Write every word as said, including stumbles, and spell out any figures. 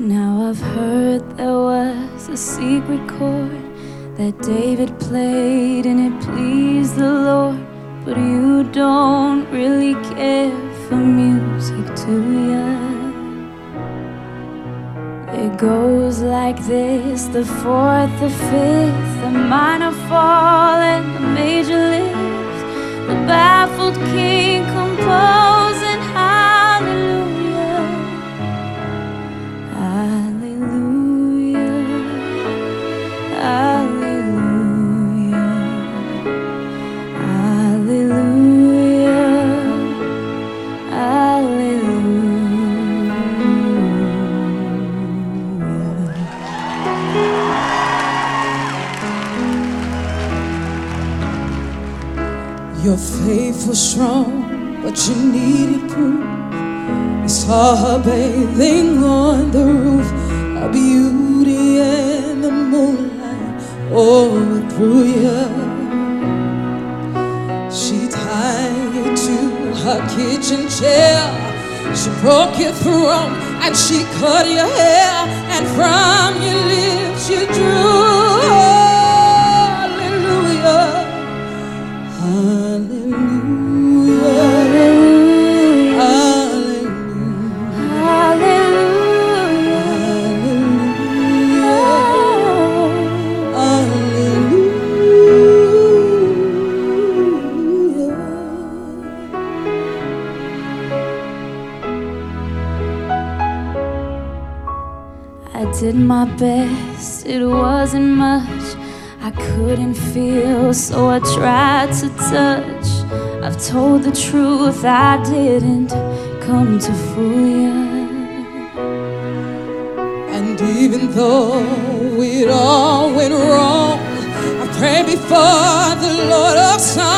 Now I've heard there was a secret chord that David played and it pleased the Lord. But you don't really care for music, do ya? It goes like this: the fourth, the fifth, the minor fall and the major lifts. The baffled king composing hallelujah, hallelujah, hallelujah, hallelujah, hallelujah. Your faith was strong, but you needed proof. You saw her bathing on the roof, a beauty in the moonlight, oh, it threw you. She tied you to her kitchen chair, she broke your throne and she cut your hair, and from your lips you drew hallelujah, hallelujah, I did my best, it wasn't much. I couldn't feel, so I tried to touch. I've told the truth, I didn't come to fool ya. And even though it all went wrong, I prayed before the Lord of Songs.